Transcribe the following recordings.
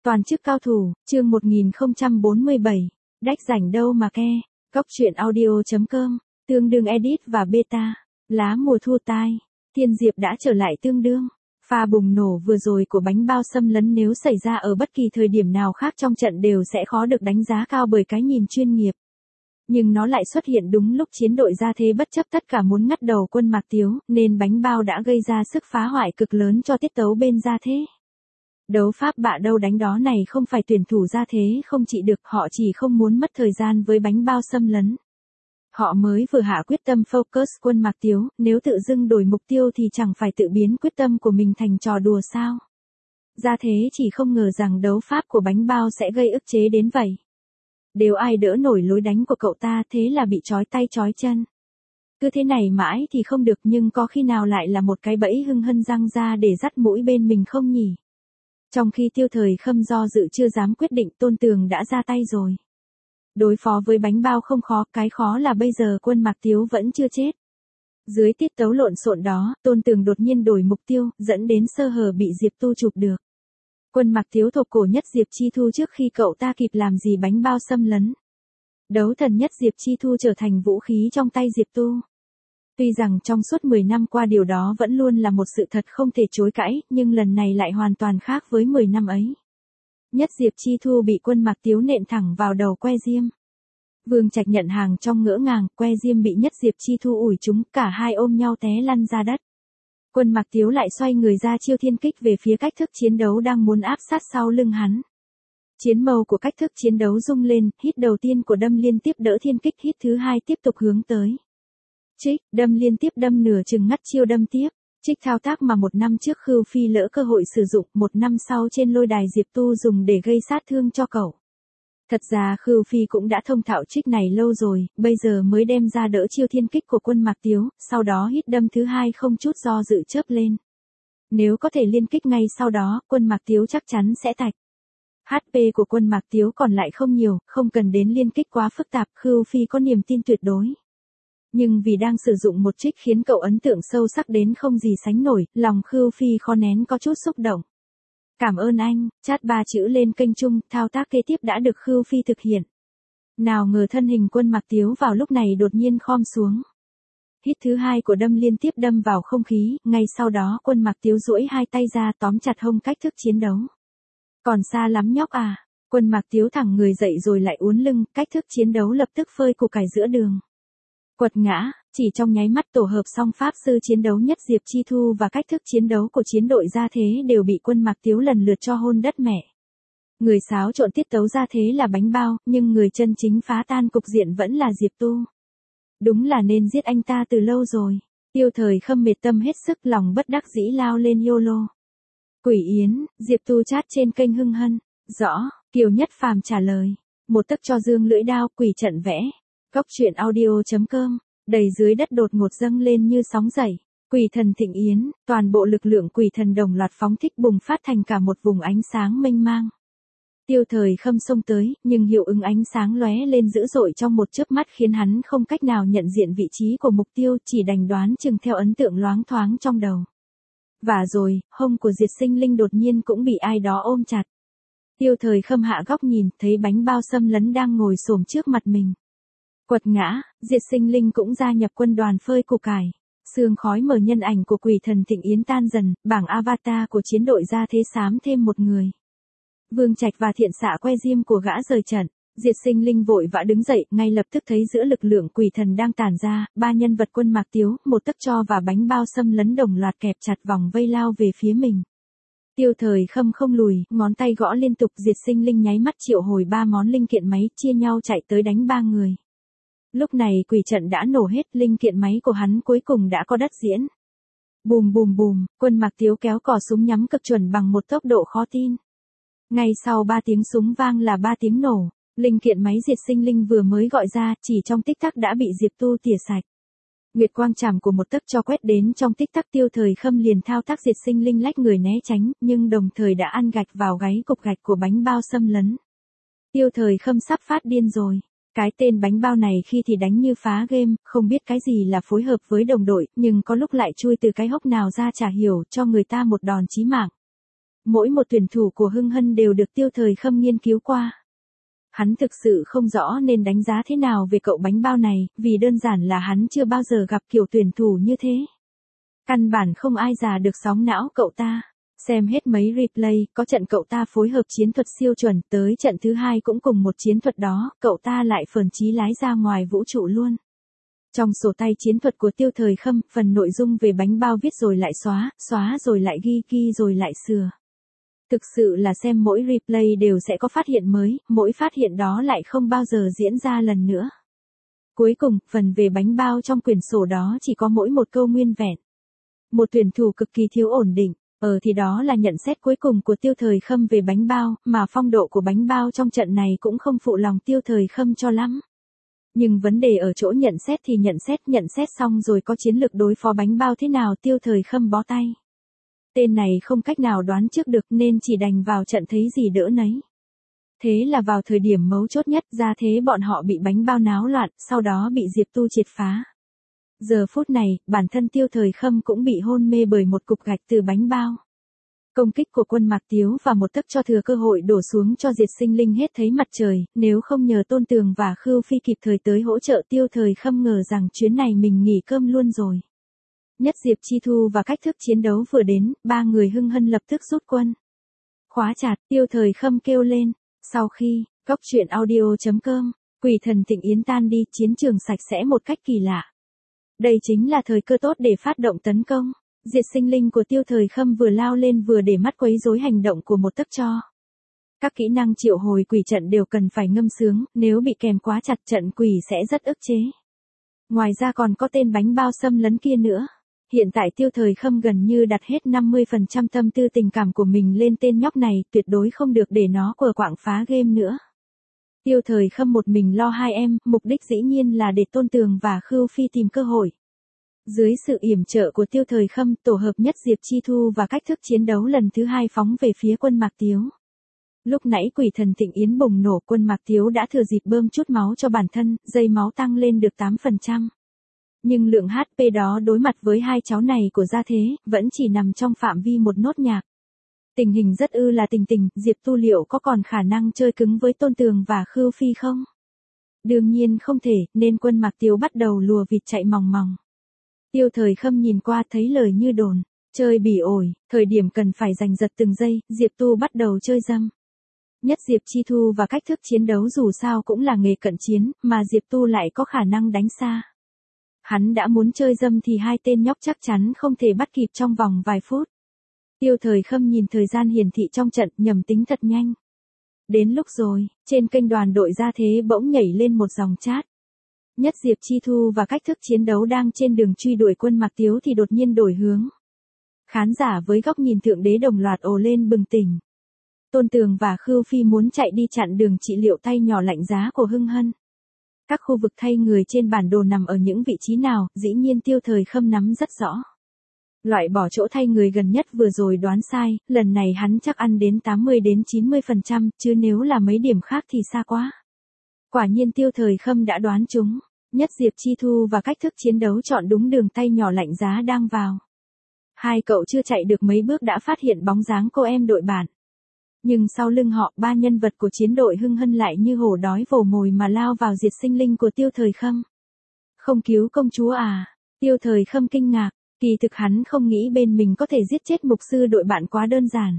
Toàn chức cao thủ, chương 1047. Đách rảnh đâu mà ke. Góc truyện audio.com. Tương đương edit và beta. Lá mùa thu tai. Thiên Diệp đã trở lại tương đương. Pha bùng nổ vừa rồi của bánh bao xâm lấn nếu xảy ra ở bất kỳ thời điểm nào khác trong trận đều sẽ khó được đánh giá cao bởi cái nhìn chuyên nghiệp. Nhưng nó lại xuất hiện đúng lúc chiến đội ra thế bất chấp tất cả muốn ngắt đầu quân Mạc Tiếu, nên bánh bao đã gây ra sức phá hoại cực lớn cho tiết tấu bên ra thế. Đấu pháp bạ đâu đánh đó này không phải tuyển thủ ra thế không trị được, họ chỉ không muốn mất thời gian với bánh bao xâm lấn. Họ mới vừa hạ quyết tâm focus quân Mạc Tiếu, nếu tự dưng đổi mục tiêu thì chẳng phải tự biến quyết tâm của mình thành trò đùa sao. Ra thế chỉ không ngờ rằng đấu pháp của bánh bao sẽ gây ức chế đến vậy. Đều ai đỡ nổi lối đánh của cậu ta, thế là bị trói tay trói chân. Cứ thế này mãi thì không được, nhưng có khi nào lại là một cái bẫy hưng hân răng ra để dắt mũi bên mình không nhỉ? Trong khi Tiêu Thời Khâm do dự chưa dám quyết định, Tôn Tường đã ra tay rồi. Đối phó với bánh bao không khó, cái khó là bây giờ quân Mạc Tiếu vẫn chưa chết. Dưới tiết tấu lộn xộn đó, Tôn Tường đột nhiên đổi mục tiêu, dẫn đến sơ hở bị Diệp Tu chụp được. Quân Mạc Tiếu thộp cổ nhất Diệp Chi Thu trước khi cậu ta kịp làm gì bánh bao xâm lấn. Đấu thần nhất Diệp Chi Thu trở thành vũ khí trong tay Diệp Tu. Tuy rằng trong suốt 10 năm qua điều đó vẫn luôn là một sự thật không thể chối cãi, nhưng lần này lại hoàn toàn khác với 10 năm ấy. Nhất Diệp Chi Thu bị quân Mạc Tiếu nện thẳng vào đầu que diêm. Vương Trạch nhận hàng trong ngỡ ngàng, que diêm bị Nhất Diệp Chi Thu ủi trúng, cả hai ôm nhau té lăn ra đất. Quân Mạc Tiếu lại xoay người ra chiêu thiên kích về phía cách thức chiến đấu đang muốn áp sát sau lưng hắn. Chiến mâu của cách thức chiến đấu rung lên, hít đầu tiên của đâm liên tiếp đỡ thiên kích, hít thứ hai tiếp tục hướng tới. Trích, đâm liên tiếp đâm nửa chừng ngắt chiêu đâm tiếp. Trích thao tác mà một năm trước Khưu Phi lỡ cơ hội sử dụng, một năm sau trên lôi đài Diệp Tu dùng để gây sát thương cho cậu. Thật ra Khưu Phi cũng đã thông thạo trích này lâu rồi, bây giờ mới đem ra đỡ chiêu thiên kích của quân Mạc Tiếu, sau đó hít đâm thứ hai không chút do dự chớp lên. Nếu có thể liên kích ngay sau đó, quân Mạc Tiếu chắc chắn sẽ tạch. HP của quân Mạc Tiếu còn lại không nhiều, không cần đến liên kích quá phức tạp, Khưu Phi có niềm tin tuyệt đối. Nhưng vì đang sử dụng một trích khiến cậu ấn tượng sâu sắc đến không gì sánh nổi, lòng Khưu Phi khó nén có chút xúc động. Cảm ơn anh, chat 3 chữ lên kênh chung, thao tác kế tiếp đã được Khưu Phi thực hiện. Nào ngờ thân hình quân Mạc Tiếu vào lúc này đột nhiên khom xuống. Hít thứ hai của đâm liên tiếp đâm vào không khí, ngay sau đó quân Mạc Tiếu duỗi hai tay ra tóm chặt hông cách thức chiến đấu. Còn xa lắm nhóc à, quân Mạc Tiếu thẳng người dậy rồi lại uốn lưng, cách thức chiến đấu lập tức phơi củ cải giữa đường. Quật ngã, chỉ trong nháy mắt tổ hợp song pháp sư chiến đấu nhất Diệp Chi Thu và cách thức chiến đấu của chiến đội ra thế đều bị quân Mạc Tiếu lần lượt cho hôn đất mẹ. Người xáo trộn tiết tấu ra thế là bánh bao, nhưng người chân chính phá tan cục diện vẫn là Diệp Tu. Đúng là nên giết anh ta từ lâu rồi. Tiêu Thời Khâm mệt tâm hết sức, lòng bất đắc dĩ lao lên YOLO. Quỷ Yến, Diệp Tu chat trên kênh Hưng Hân. Rõ, Kiều Nhất Phàm trả lời. Một tấc cho dương lưỡi đao, quỷ trận vẽ. Góc truyện audio.com. Đầy dưới đất đột ngột dâng lên như sóng dậy. Quỷ thần thịnh yến, toàn bộ lực lượng quỷ thần đồng loạt phóng thích bùng phát thành cả một vùng ánh sáng mênh mang. Tiêu Thời Khâm xông tới, nhưng hiệu ứng ánh sáng lóe lên dữ dội trong một chớp mắt khiến hắn không cách nào nhận diện vị trí của mục tiêu, chỉ đành đoán chừng theo ấn tượng loáng thoáng trong đầu. Và rồi, hông của Diệt Sinh Linh đột nhiên cũng bị ai đó ôm chặt. Tiêu Thời Khâm hạ góc nhìn, thấy bánh bao xâm lấn đang ngồi xổm trước mặt mình. Quật ngã, Diệt Sinh Linh cũng gia nhập quân đoàn phơi củ cải. Sương khói mờ nhân ảnh của quỷ thần thịnh yến tan dần, bảng avatar của chiến đội ra thế xám thêm một người. Vương Trạch và Thiện Xạ que diêm của gã rời trận. Diệt Sinh Linh vội vã đứng dậy, ngay lập tức thấy giữa lực lượng quỷ thần đang tản ra, ba nhân vật quân Mạc Tiếu, một tấc cho và bánh bao xâm lấn đồng loạt kẹp chặt vòng vây lao về phía mình. Tiêu Thời Khâm không lùi, ngón tay gõ liên tục, Diệt Sinh Linh nháy mắt triệu hồi ba món linh kiện máy, chia nhau chạy tới đánh ba người. Lúc này quỷ trận đã nổ hết, linh kiện máy của hắn cuối cùng đã có đất diễn. Bùm bùm bùm, quân Mạc Tiếu kéo cò súng nhắm cực chuẩn bằng một tốc độ khó tin. Ngay sau 3 tiếng súng vang là 3 tiếng nổ, linh kiện máy Diệt Sinh Linh vừa mới gọi ra, chỉ trong tích tắc đã bị Diệp Tu tỉa sạch. Nguyệt quang chảm của một tấc cho quét đến trong tích tắc, Tiêu Thời Khâm liền thao tác Diệt Sinh Linh lách người né tránh, nhưng đồng thời đã ăn gạch vào gáy cục gạch của bánh bao xâm lấn. Tiêu Thời Khâm sắp phát điên rồi. Cái tên bánh bao này khi thì đánh như phá game, không biết cái gì là phối hợp với đồng đội, nhưng có lúc lại chui từ cái hốc nào ra chả hiểu, cho người ta một đòn chí mạng. Mỗi một tuyển thủ của Hưng Hân đều được Tiêu Thời Khâm nghiên cứu qua. Hắn thực sự không rõ nên đánh giá thế nào về cậu bánh bao này, vì đơn giản là hắn chưa bao giờ gặp kiểu tuyển thủ như thế. Căn bản không ai già được sóng não cậu ta. Xem hết mấy replay, có trận cậu ta phối hợp chiến thuật siêu chuẩn, tới trận thứ hai cũng cùng một chiến thuật đó, cậu ta lại phờn chí lái ra ngoài vũ trụ luôn. Trong sổ tay chiến thuật của Tiêu Thời Khâm, phần nội dung về bánh bao viết rồi lại xóa, xóa rồi lại ghi rồi lại sửa. Thực sự là xem mỗi replay đều sẽ có phát hiện mới, mỗi phát hiện đó lại không bao giờ diễn ra lần nữa. Cuối cùng, phần về bánh bao trong quyển sổ đó chỉ có mỗi một câu nguyên vẹn. Một tuyển thủ cực kỳ thiếu ổn định. Thì đó là nhận xét cuối cùng của Tiêu Thời Khâm về bánh bao, mà phong độ của bánh bao trong trận này cũng không phụ lòng Tiêu Thời Khâm cho lắm. Nhưng vấn đề ở chỗ nhận xét xong rồi có chiến lược đối phó bánh bao thế nào Tiêu Thời Khâm bó tay. Tên này không cách nào đoán trước được nên chỉ đành vào trận thấy gì đỡ nấy. Thế là vào thời điểm mấu chốt nhất ra thế bọn họ bị bánh bao náo loạn, sau đó bị Diệp Tu triệt phá. Giờ phút này, bản thân Tiêu Thời Khâm cũng bị hôn mê bởi một cục gạch từ bánh bao. Công kích của quân Mạc Tiếu và một tấc cho thừa cơ hội đổ xuống cho Diệt Sinh Linh hết thấy mặt trời, nếu không nhờ Tôn Tường và Khưu Phi kịp thời tới hỗ trợ Tiêu Thời Khâm ngờ rằng chuyến này mình nghỉ cơm luôn rồi. Nhất Diệp Chi Thu và cách thức chiến đấu vừa đến, ba người Hưng Hân lập tức rút quân. Khóa chặt, Tiêu Thời Khâm kêu lên, sau khi, góc truyện audio.com, quỷ thần Tịnh Yến tan đi, chiến trường sạch sẽ một cách kỳ lạ. Đây chính là thời cơ tốt để phát động tấn công. Diệt Sinh Linh của Tiêu Thời Khâm vừa lao lên vừa để mắt quấy rối hành động của một tấc cho. Các kỹ năng triệu hồi quỷ trận đều cần phải ngâm sướng, nếu bị kèm quá chặt trận quỷ sẽ rất ức chế. Ngoài ra còn có tên bánh bao xâm lấn kia nữa. Hiện tại Tiêu Thời Khâm gần như đặt hết 50% tâm tư tình cảm của mình lên tên nhóc này, tuyệt đối không được để nó quờ quạng phá game nữa. Tiêu Thời Khâm một mình lo hai em, mục đích dĩ nhiên là để Tôn Tường và Khưu Phi tìm cơ hội. Dưới sự yểm trợ của Tiêu Thời Khâm, tổ hợp Nhất Diệp Chi Thu và cách thức chiến đấu lần thứ hai phóng về phía quân Mạc Tiếu. Lúc nãy quỷ thần Tịnh Yến bùng nổ, quân Mạc Tiếu đã thừa dịp bơm chút máu cho bản thân, dây máu tăng lên được 8%. Nhưng lượng HP đó đối mặt với hai cháu này của gia thế, vẫn chỉ nằm trong phạm vi một nốt nhạc. Tình hình rất là tình, Diệp Tu liệu có còn khả năng chơi cứng với Tôn Tường và Khưu Phi không? Đương nhiên không thể, nên quân Mạc Tiếu bắt đầu lùa vịt chạy mòng mòng. Tiêu Thời Khâm nhìn qua thấy lời như đồn, chơi bỉ ổi, thời điểm cần phải giành giật từng giây, Diệp Tu bắt đầu chơi dâm. Nhất Diệp Chi Thu và cách thức chiến đấu dù sao cũng là nghề cận chiến, mà Diệp Tu lại có khả năng đánh xa. Hắn đã muốn chơi dâm thì hai tên nhóc chắc chắn không thể bắt kịp trong vòng vài phút. Tiêu Thời Khâm nhìn thời gian hiển thị trong trận, nhầm tính thật nhanh. Đến lúc rồi, trên kênh đoàn đội gia thế bỗng nhảy lên một dòng chat. Nhất Diệp Chi Thu và cách thức chiến đấu đang trên đường truy đuổi quân Mạc Tiếu thì đột nhiên đổi hướng. Khán giả với góc nhìn thượng đế đồng loạt ồ lên bừng tỉnh. Tôn Tường và Khưu Phi muốn chạy đi chặn đường trị liệu tay nhỏ lạnh giá của Hưng Hân. Các khu vực thay người trên bản đồ nằm ở những vị trí nào, dĩ nhiên Tiêu Thời Khâm nắm rất rõ. Loại bỏ chỗ thay người gần nhất vừa rồi đoán sai, lần này hắn chắc ăn đến 80-90%, chứ nếu là mấy điểm khác thì xa quá. Quả nhiên Tiêu Thời Khâm đã đoán trúng. Nhất Diệp Chi Thu và cách thức chiến đấu chọn đúng đường tay nhỏ lạnh giá đang vào. Hai cậu chưa chạy được mấy bước đã phát hiện bóng dáng cô em đội bạn. Nhưng sau lưng họ, ba nhân vật của chiến đội Hưng Hân lại như hổ đói vồ mồi mà lao vào Diệt Sinh Linh của Tiêu Thời Khâm. Không cứu công chúa à? Tiêu Thời Khâm kinh ngạc, kỳ thực hắn không nghĩ bên mình có thể giết chết mục sư đội bạn quá đơn giản.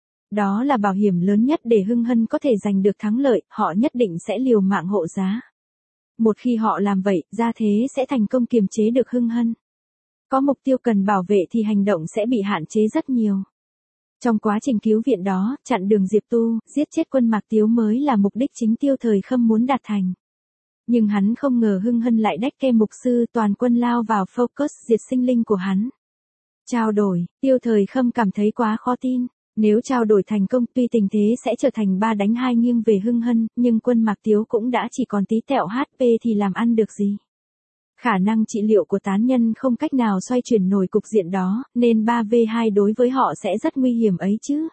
Đó là bảo hiểm lớn nhất để Hưng Hân có thể giành được thắng lợi, họ nhất định sẽ liều mạng hộ giá. Một khi họ làm vậy, gia thế sẽ thành công kiềm chế được Hưng Hân. Có mục tiêu cần bảo vệ thì hành động sẽ bị hạn chế rất nhiều. Trong quá trình cứu viện đó, chặn đường Diệp Tu, giết chết quân Mạc Tiếu mới là mục đích chính Tiêu Thời Khâm muốn đạt thành. Nhưng hắn không ngờ Hưng Hân lại đách ke mục sư, toàn quân lao vào focus Diệt Sinh Linh của hắn. Trao đổi, Tiêu Thời Khâm cảm thấy quá khó tin. Nếu trao đổi thành công tuy tình thế sẽ trở thành 3-2 nghiêng về Hưng Hân, nhưng quân Mạc Tiếu cũng đã chỉ còn tí tẹo HP thì làm ăn được gì. Khả năng trị liệu của tán nhân không cách nào xoay chuyển nổi cục diện đó, nên 3v2 đối với họ sẽ rất nguy hiểm ấy chứ.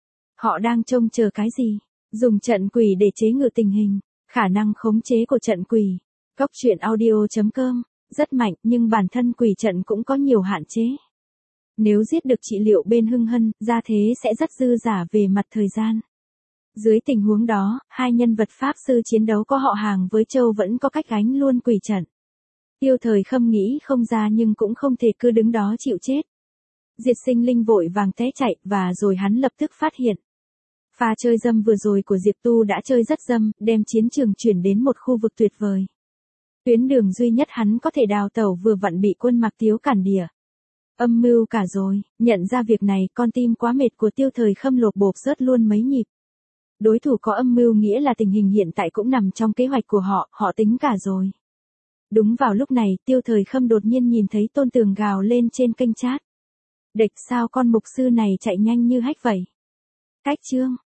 Họ đang trông chờ cái gì? Dùng trận quỷ để chế ngự tình hình. Khả năng khống chế của trận quỷ. Góc truyện audio.com, rất mạnh nhưng bản thân quỷ trận cũng có nhiều hạn chế. Nếu giết được trị liệu bên Hưng Hân, gia thế sẽ rất dư giả về mặt thời gian. Dưới tình huống đó, hai nhân vật pháp sư chiến đấu có họ hàng với Châu vẫn có cách gánh luôn quỷ trận. Tiêu Thời Khâm nghĩ không ra nhưng cũng không thể cứ đứng đó chịu chết. Diệt Sinh Linh vội vàng té chạy và rồi hắn lập tức phát hiện. Pha chơi dâm vừa rồi của Diệp Tu đã chơi rất dâm, đem chiến trường chuyển đến một khu vực tuyệt vời. Tuyến đường duy nhất hắn có thể đào tẩu vừa vặn bị quân Mạc Tiếu cản đìa. Âm mưu cả rồi, nhận ra việc này con tim quá mệt của Tiêu Thời Khâm lột bộp rớt luôn mấy nhịp. Đối thủ có âm mưu nghĩa là tình hình hiện tại cũng nằm trong kế hoạch của họ tính cả rồi. Đúng vào lúc này Tiêu Thời Khâm đột nhiên nhìn thấy Tôn Tường gào lên trên kênh chat. Địch sao con mục sư này chạy nhanh như hách vậy? Cách chương.